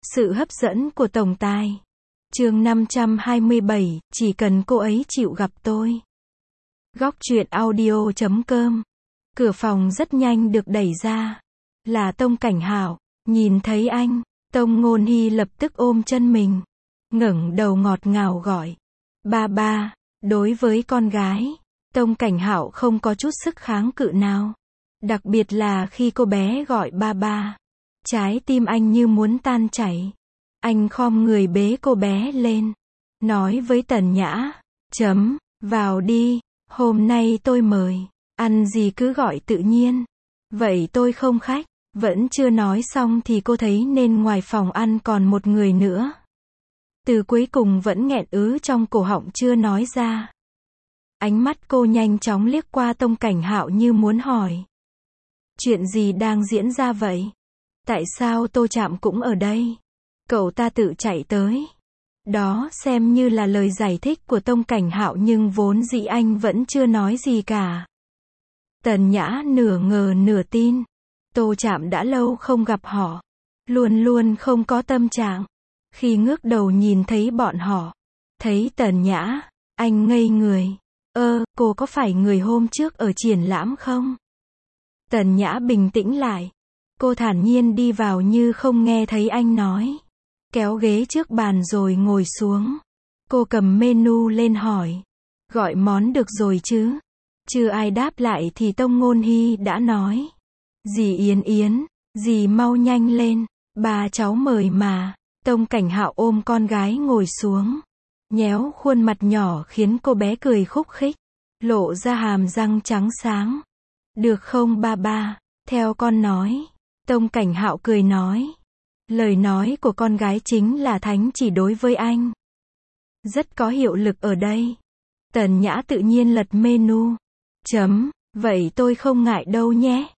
Sự hấp dẫn của tổng tài. Chương 527, chỉ cần cô ấy chịu gặp tôi. Góc truyện audio.com. Cửa phòng rất nhanh được đẩy ra. Là Tông Cảnh Hạo. Nhìn thấy anh, Tông Ngôn Hy lập tức ôm chân mình, ngẩng đầu ngọt ngào gọi. Ba ba. Đối với con gái, Tông Cảnh Hạo không có chút sức kháng cự nào. Đặc biệt là khi cô bé gọi ba ba. Trái tim anh như muốn tan chảy. Anh khom người bế cô bé lên. Nói với Tần Nhã. Vào đi. Hôm nay tôi mời. Ăn gì cứ gọi tự nhiên. Vậy tôi không khách. Vẫn chưa nói xong thì cô thấy nên ngoài phòng ăn còn một người nữa. Từ cuối cùng vẫn nghẹn ứ trong cổ họng chưa nói ra. Ánh mắt cô nhanh chóng liếc qua Tông Cảnh Hạo như muốn hỏi. Chuyện gì đang diễn ra vậy? Tại sao Tô Trạm cũng ở đây? Cậu ta tự chạy tới. Đó xem như là lời giải thích của Tông Cảnh Hạo nhưng vốn dĩ anh vẫn chưa nói gì cả. Tần Nhã nửa ngờ nửa tin. Tô Trạm đã lâu không gặp họ. Luôn luôn không có tâm trạng. Khi ngước đầu nhìn thấy bọn họ. Thấy Tần Nhã. Anh ngây người. Cô có phải người hôm trước ở triển lãm không? Tần Nhã bình tĩnh lại. Cô thản nhiên đi vào như không nghe thấy anh nói. Kéo ghế trước bàn rồi ngồi xuống. Cô cầm menu lên hỏi. Gọi món được rồi chứ? Chưa ai đáp lại thì Tông Ngôn Hy đã nói. Dì Yến Yến, dì mau nhanh lên. Ba cháu mời mà. Tông Cảnh Hạo ôm con gái ngồi xuống. Nhéo khuôn mặt nhỏ khiến cô bé cười khúc khích. Lộ ra hàm răng trắng sáng. Được không ba ba? Theo con nói. Tông Cảnh Hạo cười nói. Lời nói của con gái chính là thánh chỉ đối với anh. Rất có hiệu lực ở đây. Tần Nhã tự nhiên lật menu. Vậy tôi không ngại đâu nhé.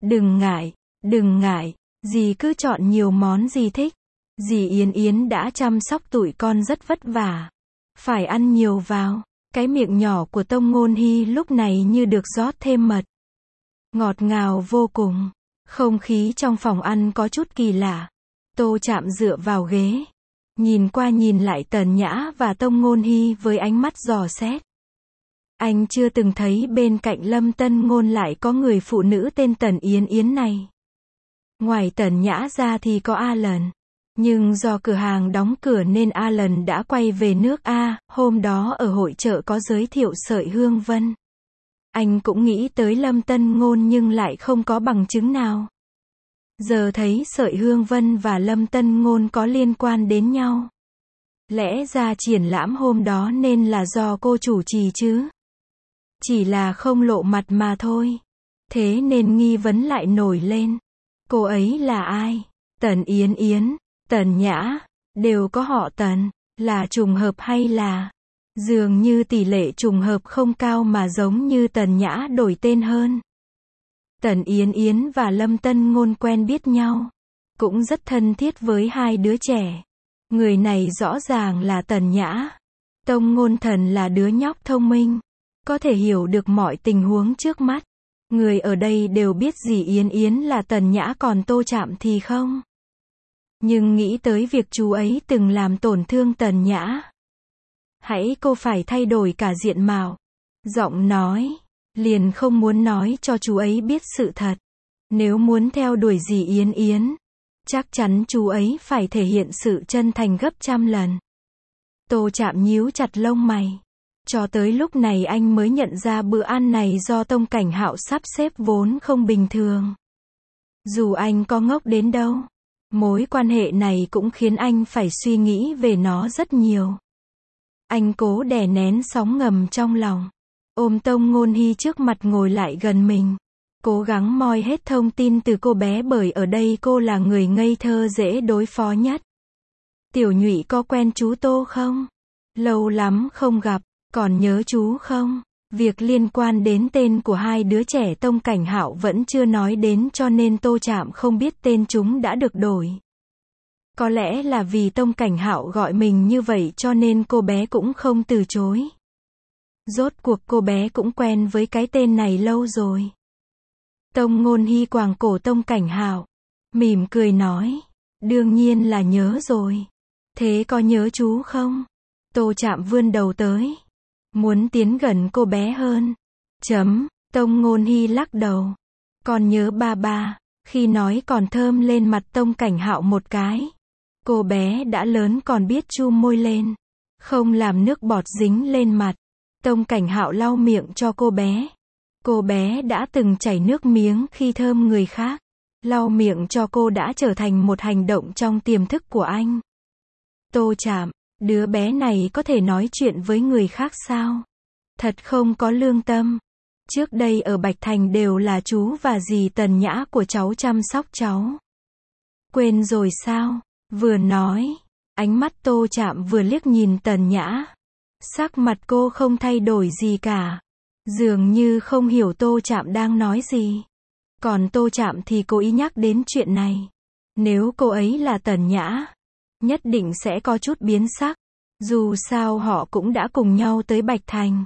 Đừng ngại. Dì cứ chọn nhiều món dì thích. Dì Yến Yến đã chăm sóc tụi con rất vất vả. Phải ăn nhiều vào. Cái miệng nhỏ của Tông Ngôn Hy lúc này như được rót thêm mật. Ngọt ngào vô cùng. Không khí trong phòng ăn có chút kỳ lạ. Tô Trạm dựa vào ghế. Nhìn qua nhìn lại Tần Nhã và Tông Ngôn Hy với ánh mắt dò xét. Anh chưa từng thấy bên cạnh Lâm Tân Ngôn lại có người phụ nữ tên Tần Yến Yến này. Ngoài Tần Nhã ra thì có Alan. Nhưng do cửa hàng đóng cửa nên Alan đã quay về nước A. Hôm đó ở hội chợ có giới thiệu Sợi Hương Vân. Anh cũng nghĩ tới Lâm Tân Ngôn nhưng lại không có bằng chứng nào. Giờ thấy Sợi Hương Vân và Lâm Tân Ngôn có liên quan đến nhau. Lẽ ra triển lãm hôm đó nên là do cô chủ trì chứ. Chỉ là không lộ mặt mà thôi. Thế nên nghi vấn lại nổi lên. Cô ấy là ai? Tần Yến Yến, Tần Nhã, đều có họ Tần. Là trùng hợp hay là... Dường như tỷ lệ trùng hợp không cao mà giống như Tần Nhã đổi tên hơn. Tần Yến Yến và Lâm Tân Ngôn quen biết nhau. Cũng rất thân thiết với hai đứa trẻ. Người này rõ ràng là Tần Nhã. Tông Ngôn Thần là đứa nhóc thông minh. Có thể hiểu được mọi tình huống trước mắt. Người ở đây đều biết dì Yến Yến là Tần Nhã còn Tô Trạm thì không. Nhưng nghĩ tới việc chú ấy từng làm tổn thương Tần Nhã. Hãy cô phải thay đổi cả diện mạo. Giọng nói. Liền không muốn nói cho chú ấy biết sự thật. Nếu muốn theo đuổi dì Yến Yến. Chắc chắn chú ấy phải thể hiện sự chân thành gấp trăm lần. Tô Trạm nhíu chặt lông mày. Cho tới lúc này anh mới nhận ra bữa ăn này do Tông Cảnh Hạo sắp xếp vốn không bình thường. Dù anh có ngốc đến đâu. Mối quan hệ này cũng khiến anh phải suy nghĩ về nó rất nhiều. Anh cố đè nén sóng ngầm trong lòng. Ôm Tông Ngôn Hy trước mặt ngồi lại gần mình. Cố gắng moi hết thông tin từ cô bé bởi ở đây cô là người ngây thơ dễ đối phó nhất. Tiểu Nhụy có quen chú Tô không? Lâu lắm không gặp, còn nhớ chú không? Việc liên quan đến tên của hai đứa trẻ Tông Cảnh Hạo vẫn chưa nói đến cho nên Tô Trạm không biết tên chúng đã được đổi. Có lẽ là vì Tông Cảnh Hạo gọi mình như vậy cho nên cô bé cũng không từ chối. Rốt cuộc cô bé cũng quen với cái tên này lâu rồi. Tông Ngôn Hy quàng cổ Tông Cảnh Hạo. Mỉm cười nói. Đương nhiên là nhớ rồi. Thế có nhớ chú không? Tô Trạm vươn đầu tới. Muốn tiến gần cô bé hơn. Tông Ngôn Hy lắc đầu. Con nhớ ba ba. Khi nói còn thơm lên mặt Tông Cảnh Hạo một cái. Cô bé đã lớn còn biết chu môi lên. Không làm nước bọt dính lên mặt. Tông Cảnh Hạo lau miệng cho cô bé. Cô bé đã từng chảy nước miếng khi thơm người khác. Lau miệng cho cô đã trở thành một hành động trong tiềm thức của anh. Tô Trạm, đứa bé này có thể nói chuyện với người khác sao? Thật không có lương tâm. Trước đây ở Bạch Thành đều là chú và dì Tần Nhã của cháu chăm sóc cháu. Quên rồi sao? Vừa nói, ánh mắt Tô Trạm vừa liếc nhìn Tần Nhã. Sắc mặt cô không thay đổi gì cả. Dường như không hiểu Tô Trạm đang nói gì. Còn Tô Trạm thì cố ý nhắc đến chuyện này. Nếu cô ấy là Tần Nhã, nhất định sẽ có chút biến sắc. Dù sao họ cũng đã cùng nhau tới Bạch Thành.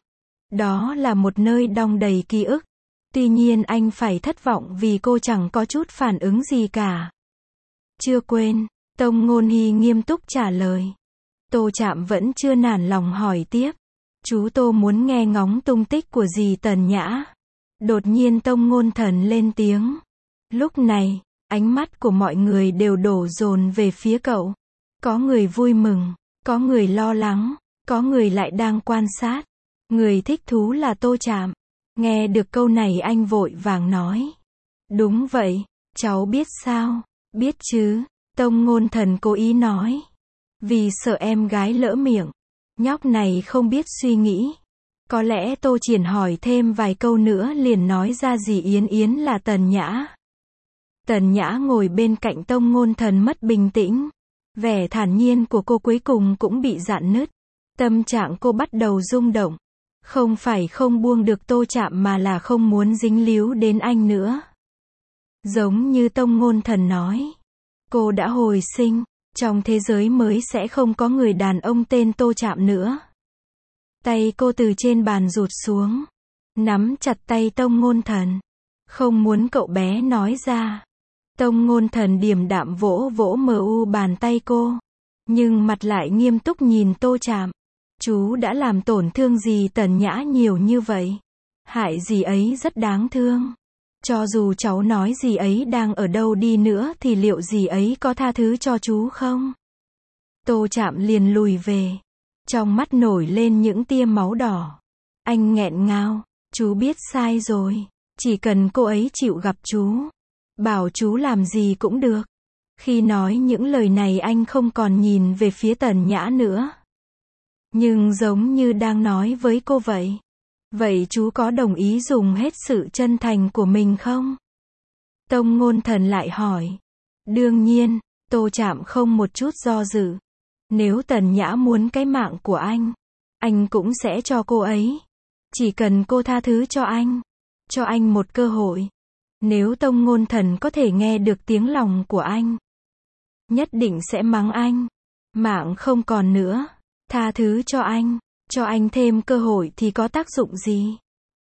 Đó là một nơi đong đầy ký ức. Tuy nhiên anh phải thất vọng vì cô chẳng có chút phản ứng gì cả. Chưa quên, Tông Ngôn Hy nghiêm túc trả lời. Tô Trạm vẫn chưa nản lòng hỏi tiếp. Chú Tô muốn nghe ngóng tung tích của dì Tần Nhã. Đột nhiên Tông Ngôn Thần lên tiếng. Lúc này, ánh mắt của mọi người đều đổ dồn về phía cậu. Có người vui mừng, có người lo lắng, có người lại đang quan sát. Người thích thú là Tô Trạm. Nghe được câu này anh vội vàng nói. Đúng vậy, cháu biết sao? Biết chứ, Tông Ngôn Thần cố ý nói. Vì sợ em gái lỡ miệng. Nhóc này không biết suy nghĩ. Có lẽ Tô Triển hỏi thêm vài câu nữa liền nói ra dì Yến Yến là Tần Nhã. Tần Nhã ngồi bên cạnh Tông Ngôn Thần mất bình tĩnh. Vẻ thản nhiên của cô cuối cùng cũng bị rạn nứt. Tâm trạng cô bắt đầu rung động. Không phải không buông được Tô Trạm mà là không muốn dính líu đến anh nữa. Giống như Tông Ngôn Thần nói. Cô đã hồi sinh. Trong thế giới mới sẽ không có người đàn ông tên Tô Trạm nữa. Tay cô từ trên bàn rụt xuống. Nắm chặt tay Tông Ngôn Thần. Không muốn cậu bé nói ra. Tông Ngôn Thần điềm đạm vỗ vỗ bàn tay cô. Nhưng mặt lại nghiêm túc nhìn Tô Trạm. Chú đã làm tổn thương dì Tần Nhã nhiều như vậy. Hại dì ấy rất đáng thương. Cho dù cháu nói dì ấy đang ở đâu đi nữa thì liệu dì ấy có tha thứ cho chú không? Tô Trạm liền lùi về. Trong mắt nổi lên những tia máu đỏ. Anh nghẹn ngào. Chú biết sai rồi. Chỉ cần cô ấy chịu gặp chú. Bảo chú làm gì cũng được. Khi nói những lời này anh không còn nhìn về phía Tần Nhã nữa. Nhưng giống như đang nói với cô vậy. Vậy chú có đồng ý dùng hết sự chân thành của mình không? Tông Ngôn Thần lại hỏi. Đương nhiên, Tô Trạm không một chút do dự. Nếu Tần Nhã muốn cái mạng của anh cũng sẽ cho cô ấy. Chỉ cần cô tha thứ cho anh một cơ hội. Nếu Tông Ngôn Thần có thể nghe được tiếng lòng của anh, nhất định sẽ mắng anh. Mạng không còn nữa, tha thứ cho anh thêm cơ hội thì có tác dụng gì?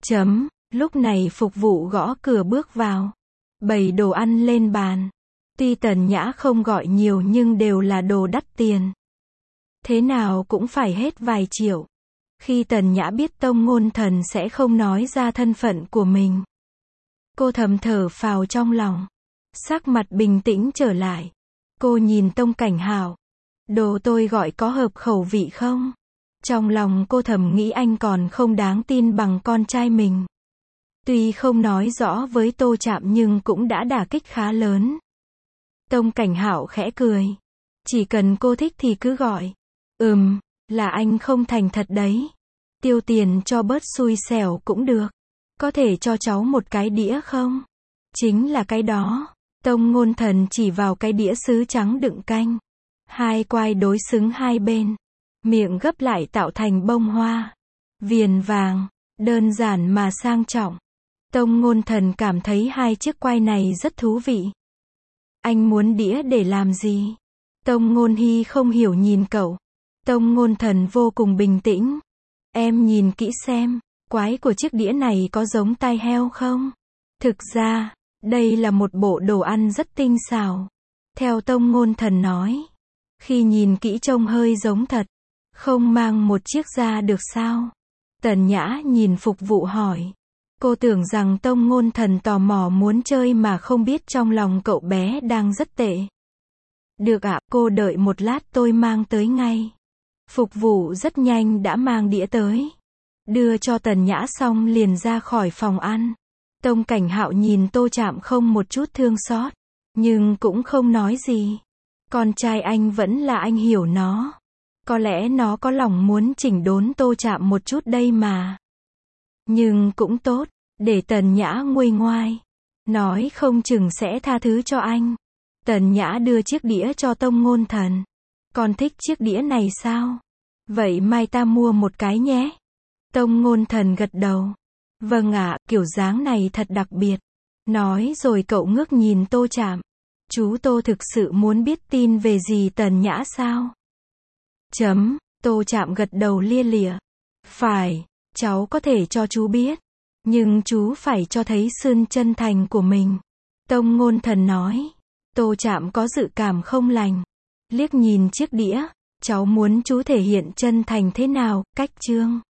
Lúc này phục vụ gõ cửa bước vào. Bày đồ ăn lên bàn. Tuy Tần Nhã không gọi nhiều nhưng đều là đồ đắt tiền. Thế nào cũng phải hết vài triệu. Khi Tần Nhã biết Tông Ngôn Thần sẽ không nói ra thân phận của mình, cô thầm thở phào trong lòng. Sắc mặt bình tĩnh trở lại. Cô nhìn Tông Cảnh Hạo. Đồ tôi gọi có hợp khẩu vị không? Trong lòng cô thầm nghĩ anh còn không đáng tin bằng con trai mình. Tuy không nói rõ với Tô Trạm nhưng cũng đã đả kích khá lớn. Tông Cảnh Hạo khẽ cười. Chỉ cần cô thích thì cứ gọi. Là anh không thành thật đấy. Tiêu tiền cho bớt xui xẻo cũng được. Có thể cho cháu một cái đĩa không? Chính là cái đó. Tông Ngôn Thần chỉ vào cái đĩa sứ trắng đựng canh. Hai quai đối xứng hai bên. Miệng gấp lại tạo thành bông hoa. Viền vàng. Đơn giản mà sang trọng. Tông Ngôn Thần cảm thấy hai chiếc quai này rất thú vị. Anh muốn đĩa để làm gì? Tông Ngôn Hy không hiểu nhìn cậu. Tông Ngôn Thần vô cùng bình tĩnh. Em nhìn kỹ xem, quái của chiếc đĩa này có giống tai heo không? Thực ra, đây là một bộ đồ ăn rất tinh xảo. Theo Tông Ngôn Thần nói, khi nhìn kỹ trông hơi giống thật. Không mang một chiếc ra được sao? Tần Nhã nhìn phục vụ hỏi. Cô tưởng rằng Tông Ngôn Thần tò mò muốn chơi mà không biết trong lòng cậu bé đang rất tệ. Được ạ, cô đợi một lát tôi mang tới ngay. Phục vụ rất nhanh đã mang đĩa tới. Đưa cho Tần Nhã xong liền ra khỏi phòng ăn. Tông Cảnh Hạo nhìn Tô Trạm không một chút thương xót, nhưng cũng không nói gì. Con trai anh vẫn là anh hiểu nó. Có lẽ nó có lòng muốn chỉnh đốn Tô Trạm một chút đây mà. Nhưng cũng tốt, để Tần Nhã nguôi ngoai. Nói không chừng sẽ tha thứ cho anh. Tần Nhã đưa chiếc đĩa cho Tông Ngôn Thần. Con thích chiếc đĩa này sao? Vậy mai ta mua một cái nhé. Tông Ngôn Thần gật đầu. Vâng ạ, kiểu dáng này thật đặc biệt. Nói rồi cậu ngước nhìn Tô Trạm. Chú Tô thực sự muốn biết tin về gì Tần Nhã sao? Tô Trạm gật đầu lia lịa. Phải, cháu có thể cho chú biết. Nhưng chú phải cho thấy sự chân thành của mình. Tông Ngôn Thần nói. Tô Trạm có dự cảm không lành. Liếc nhìn chiếc đĩa. Cháu muốn chú thể hiện chân thành thế nào, cách chương.